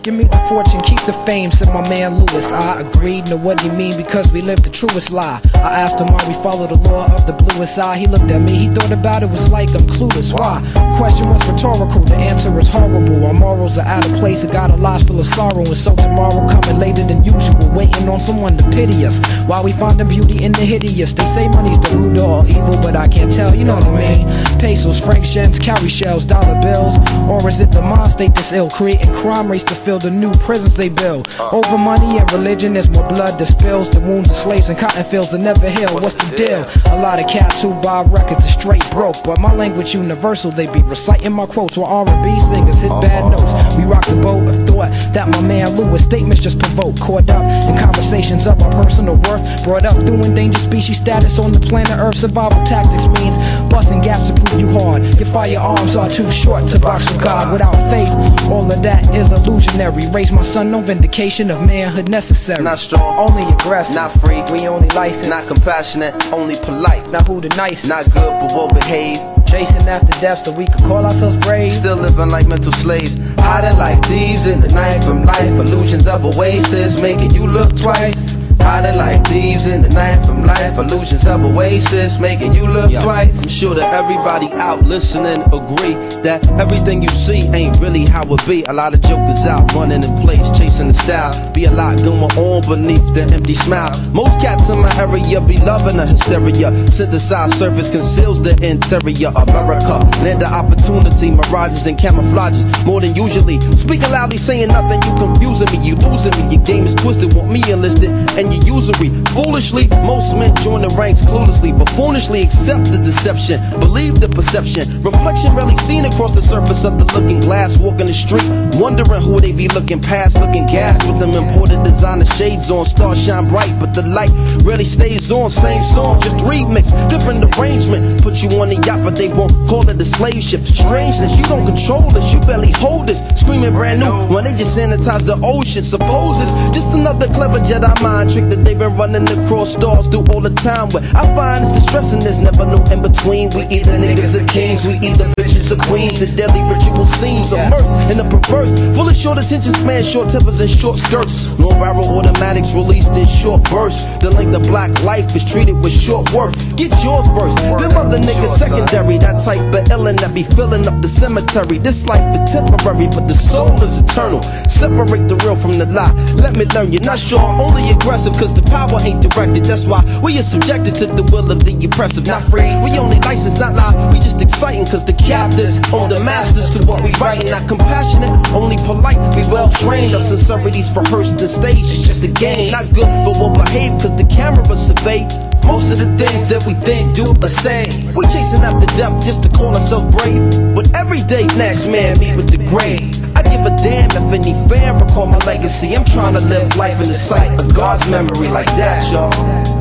Give me the fortune, keep the fame, said my man Lewis. I agreed, know what he mean, because we live the truest lie. I asked him why we follow the law of the bluest eye. He looked at me, he thought about it, was like I'm clueless. Why? The question was rhetorical, the answer is horrible. Our morals are out of place, it got our lives full of sorrow. And so tomorrow coming later than usual, waiting on someone to pity us, while we find the beauty in the hideous. They say money's the root of all evil, but I can't tell, you know what I mean. Pesos, francs, gems, cowrie shells, dollar bills. Or is it the mind state that's ill, creating crime rates to fill the new prisons they build? Over money and religion, there's more blood that spills. The wounds of slaves and cotton fields that never heal. What's the deal? A lot of cats who buy records are straight broke, but my language universal. They be reciting my quotes while R and B singers hit bad notes. We rock the boat of thought that my man Lewis statements just provoke. Caught up in conversations of our personal worth, brought up through endangered species status on the planet Earth. Survival tactics means busting gaps to prove you hard. Your firearms are too short to box with God. Without faith, all of that is illusionary. Raise my son, no vindication of manhood necessary. Not strong, only aggressive, not free, we only licensed. not compassionate, only polite. Not who the nicest, not good but well behaved. Chasing after death so we could call ourselves brave. Still living like mental slaves, hiding like thieves in the night from life. Illusions of oasis making you look twice. Hiding like thieves in the night from life. Illusions of oasis making you look yeah. twice. I'm sure that everybody out listening agree that everything you see ain't really how it be. A lot of jokers out running in place, chasing the style. Be a lot going on beneath the empty smile. Most cats in my area be loving the hysteria. Synthesized surface conceals the interior. America, land of opportunity, mirages and camouflages more than usually. Speaking loudly, saying nothing, you confusing me, you losing me. Your game is twisted, want me enlisted, and you usury. Foolishly, most men join the ranks cluelessly, but foolishly accept the deception, believe the perception. Reflection rarely seen across the surface of the looking glass. Walking the street, wondering who they be looking past, looking gas with them imported designer shades on. Stars shine bright, but the light rarely stays on. Same song, just remix, different arrangement. Put you on a yacht, but they won't call it a slave ship. Strangeness, you don't control this, you barely hold this. Screaming brand new when they just sanitize the old shit. Suppose it's just another clever Jedi mind trick that they've been running across stars through all the time. What I find is distressing, there's never no in between. We either niggas or kings, we either bitches or queens. The deadly ritual seems immersed in the perverse, full of short attention span, short tempers and short skirts. No barrel automatics released in short bursts. The length of black life is treated with short work. Get yours first, them other niggas secondary. That type of illin' that be filling up the cemetery. This life is temporary, but the soul is eternal. Separate the real from the lie. Let me learn, you're not sure, I'm only aggressive cause the power ain't directed. That's why we are subjected to the will of the oppressive. Not free, we only license, not lie. We just exciting cause the captives own the masters to what we writing. Not compassionate, only polite. We well trained, our sincerities rehearsed the stage. It's just a game, not good but well behaved cause the camera survey most of the things that we think, do, or say. We chasing after depth just to call ourselves brave. But every day, next man meet with the grave. I give a damn if any fan recall my legacy. I'm trying to live life in the sight of God's memory like that, y'all.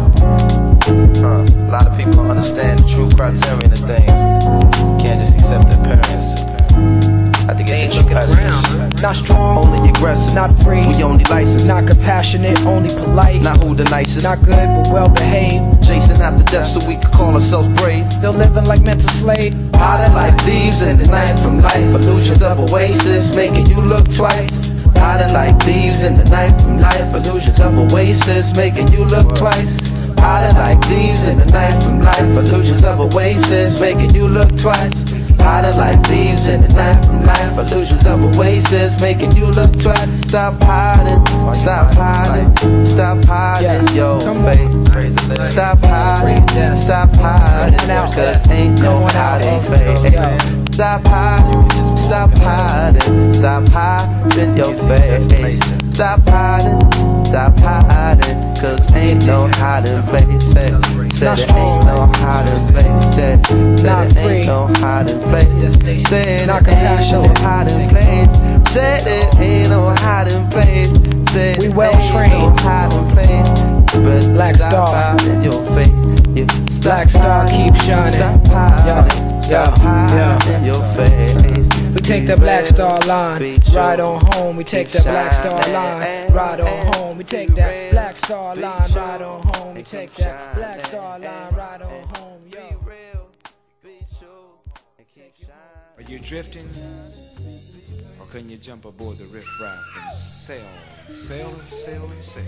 Uh, a lot of people don't understand the true criterion of things. Can't just accept the appearance. I think it ain't around. Not strong, only aggressive. Not free, we only licensed. Not compassionate, only polite. Not who the nicest. Not good, but well behaved. Chasing after death so we could call ourselves brave. Still living like mental slave. Hiding like thieves in the night from life. Illusions of oasis making you look twice. Hiding like thieves in the night from life. Illusions of oasis making you look twice. Hiding like thieves in the night from life. Illusions of oasis making you look twice. Hiding like thieves in the night from life. Illusions of oasis making you look twice. Stop hiding, stop hiding, stop hiding your face. Stop hiding, stop hiding, cause ain't no hiding place. Stop hiding, stop hiding, stop hiding your face. Stop hiding, stop hiding, cause ain't no hiding place. Said, said it ain't no hiding place. Said, said it ain't no hiding place. Said it ain't no hiding place. Said it ain't no hiding place. Said we well trained. No hiding place. But Black stop Star. hiding your face. Yeah. Black Star keep shining. Stop hiding. Yeah. Stop hiding your face. We take the Black Star line, ride on home. We take the Black Star line, ride on home. We take that Black Star line, ride on home. We take that Black Star line, ride on home. Yo. Are you drifting or can you jump aboard the riffraff and sail, sail and sail and sail?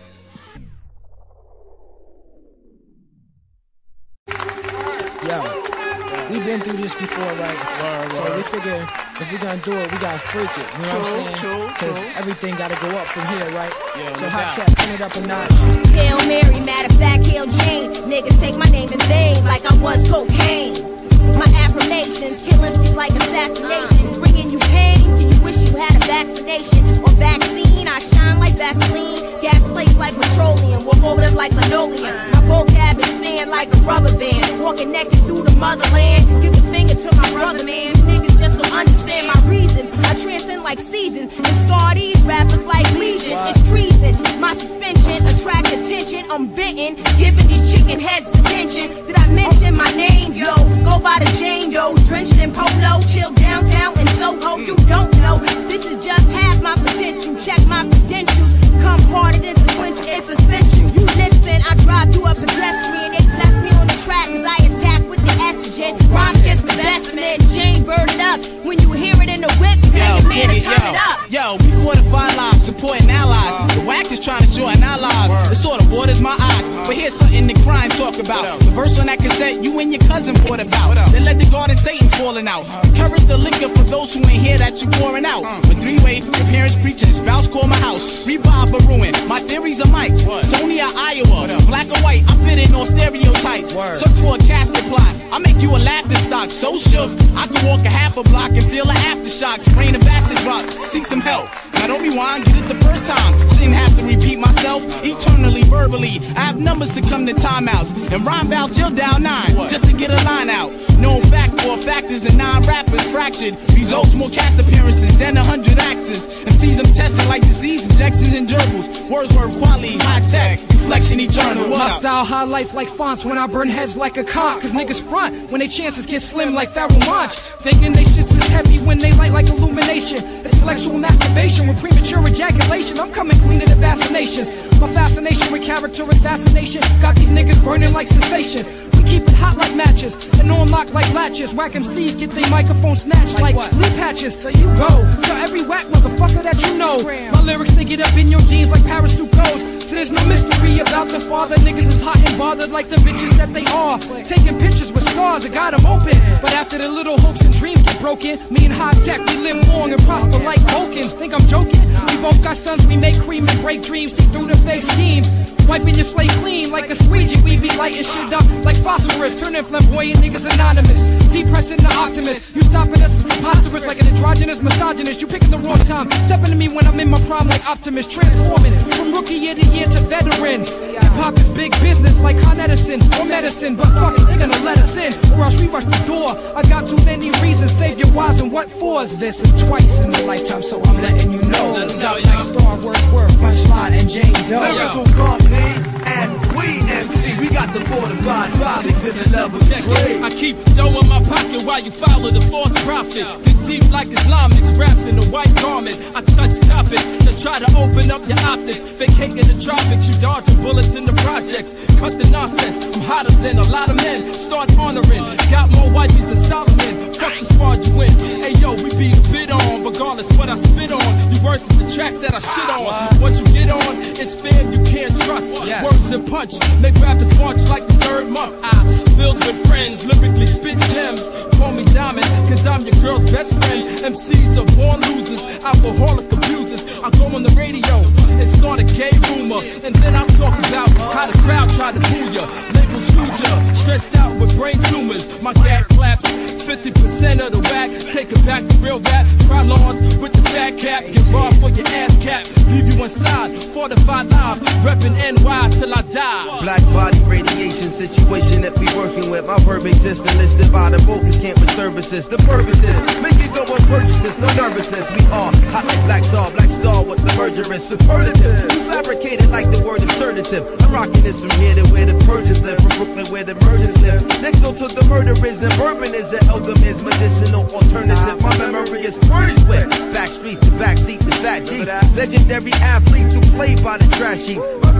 Yo, we've been through this before, right? Word, so word. We figure if we're gonna do it, we gotta freak it. You know true, what I'm saying? Because everything gotta go up from here, right? Yeah, so hot chat, turn it up a notch. Hail Mary, matter of fact, Hail Jane. Niggas take my name in vain like I was cocaine. My affirmations kill M Cs like assassination, bringing you pain till you wish you had a vaccination or vaccine. I shine like Vaseline, gas plates like petroleum, walk over them like linoleum. My vocab is thin like a rubber band, walking naked through the motherland. Give a finger to my brother, man. You niggas just don't understand my reasons. I transcend like seasons and scar these rappers like Legion. It's treason. My suspension attract attention. I'm bitten, giving these chicken heads detention. Did I mention my name, yo? Go by the Jane, yo. Drenched in polo, chill downtown in Soho. You don't know, this is just half my potential. Check my credentials. Come part of this sequential, it's essential. You listen, I drive you a pedestrian. They bless me on the track cause I attack with the estrogen. Rhyme gets the best of men. Jane bird it up. When you hear it in the whip, tell your man to turn it up. Yo, before the five lives, supporting allies. The whack is trying to shorten our lives. It sort of waters my eyes. But here's something the crime talk about. The verse on that cassette, you and your cousin fought about. They let the garden Satan's falling out. Encourage the liquor for those who ain't hear that you pouring out. With three-way, your parents preaching, spouse call my house. Revive or ruin. My theories are Mike's. Sony or Iowa. Black or white, I fit in all stereotypes. Search for a casket plot. I make you a laughing stock. So shook, I can walk a half a block and feel an aftershock. Rain of acid drop. Seek some help. Now don't rewind, get it the first time. Shouldn't have to repeat myself eternally, verbally. I have numbers to come to timeouts. And rhyme about Jill down nine just to get a line out. Known fact for factors and nine rappers fractured. Results more cast appearances than a hundred actors. M Cs I'm tested like disease injections and gerbils. Wordsworth quality, high tech, reflection eternal. What My up? style highlights like fonts when I burn heads like a con. Cause niggas front when they chances get slim like Pharoah Monch. Thinking they shits is heavy when they light like illumination. Intellectual masturbation with premature ejaculation. I'm coming clean to the vaccinations. My fascination with character assassination got these niggas burning like sensation. We keep it hot like matches and on lock like latches. Whack M Cs get their microphone snatched like, like lip patches. So you go to every whack motherfucker that you know. My lyrics they get up in your jeans like parachute codes. So there's no mystery about the father. Niggas is hot and bothered like the bitches that they are. Taking pictures with stars, I got them open. But after the little hopes and dreams get broken, me and high tech, we live long and prosper like Vulcans. Think I'm joking? We both got sons, we make cream and break dreams. See through the fake schemes. Wiping your slate clean like a squeegee. We be lighting shit up like phosphorus. Turning flamboyant niggas anonymous. Depressing the optimist. You stopping us is preposterous like an androgynous misogynist. You picking the wrong time. Stepping to me when I'm in my prime like Optimus. Transforming from rookie year to year to veteran. Hip-hop is big business like Con Edison or medicine. But fuck it, they gonna let us in or else we rush the door. I got too many reasons. Save your wives and what fors. This is twice in a lifetime, so I'm letting you know. Let them know, like Star, Wordsworth, Punchline, and Jane Doe. Lyrical company and we M C. We got the fortified fabrics in the levels. I keep dough in my pocket while you follow the fourth prophet. Get deep like Islamics wrapped in a white garment. I touch topics that try to open up your optics. Vacating the tropics, you dodging bullets in the projects. Cut the nonsense, I'm hotter than a lot of men. Start honoring, got more wifeys than Solomon. Fuck the spar you win. Hey yo, we be a bit on, regardless what I spit on. You worse than the tracks that I shit on. What you get on, it's fam you can't trust. Words and punch, make rappers march like the third month. I filled with friends, lyrically spit gems. Call me Diamond, cause I'm your girl's best friend. M Cs are born losers, alcoholic abusers. I go on the radio and start a gay rumor, and then I talk about how the crowd tried to boo ya. Labels huge ya, stressed out with brain tumors. My gag claps, fifty percent of the whack. Take it back to real rap. Cry lawns with the fat cap. Get robbed for your ass cap. Leave you inside, fortified live. Reppin' N Y till I die. Black body radiation situation that we working with. My verb exists and listed by the focus campus services. The purpose is make it go and purchase this. No nervousness. We are hot like Black Star. Black Star with the murderous superlative. You fabricated like the word absurdative. I'm rocking this from here to where the Persians live. From Brooklyn where the merchants live. Next door to the murderers and bourbon is an elderman's medicinal alternative. My memory is furnished with back streets, the back seat, the fat Jeep. Legendary athletes who play by the trash heap. My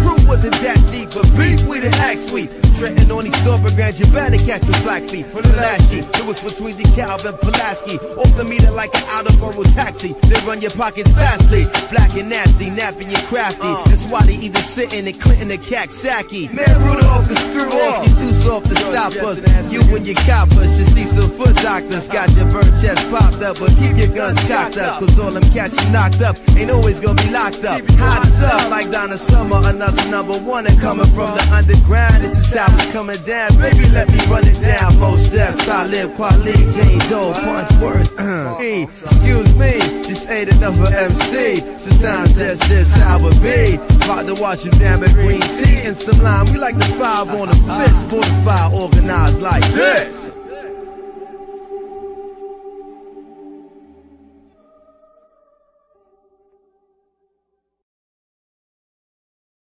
crew wasn't that deep, but beef we done act sweet. Treading on these thoroughbreds, you better catch a black feet. Flashy, it was between DeKalb and Pulaski. Off the meter like an out-of-borough taxi. They run your pockets fastly. Black and nasty, napping you crafty. That's why they either sitting and Clinton and Kaksaki. Man, Rudolph can screw off. You're too soft to stop us. You and your coppers should see some foot doctors. Got your bird chest popped up, but keep your guns cocked up. Cause all them cats you knocked up ain't always gonna be locked up. Hot up like Donna Summer, another number one. And coming from the underground, this is how it's coming down. Baby, let me run it down. Most steps, I live, Qualik, Jane Doe, Punchworth. E, excuse me, this ain't enough for M C. Sometimes that's just how it be. About to watch you down with green tea and some lime. We like the five on the fist, forty-five organized like this.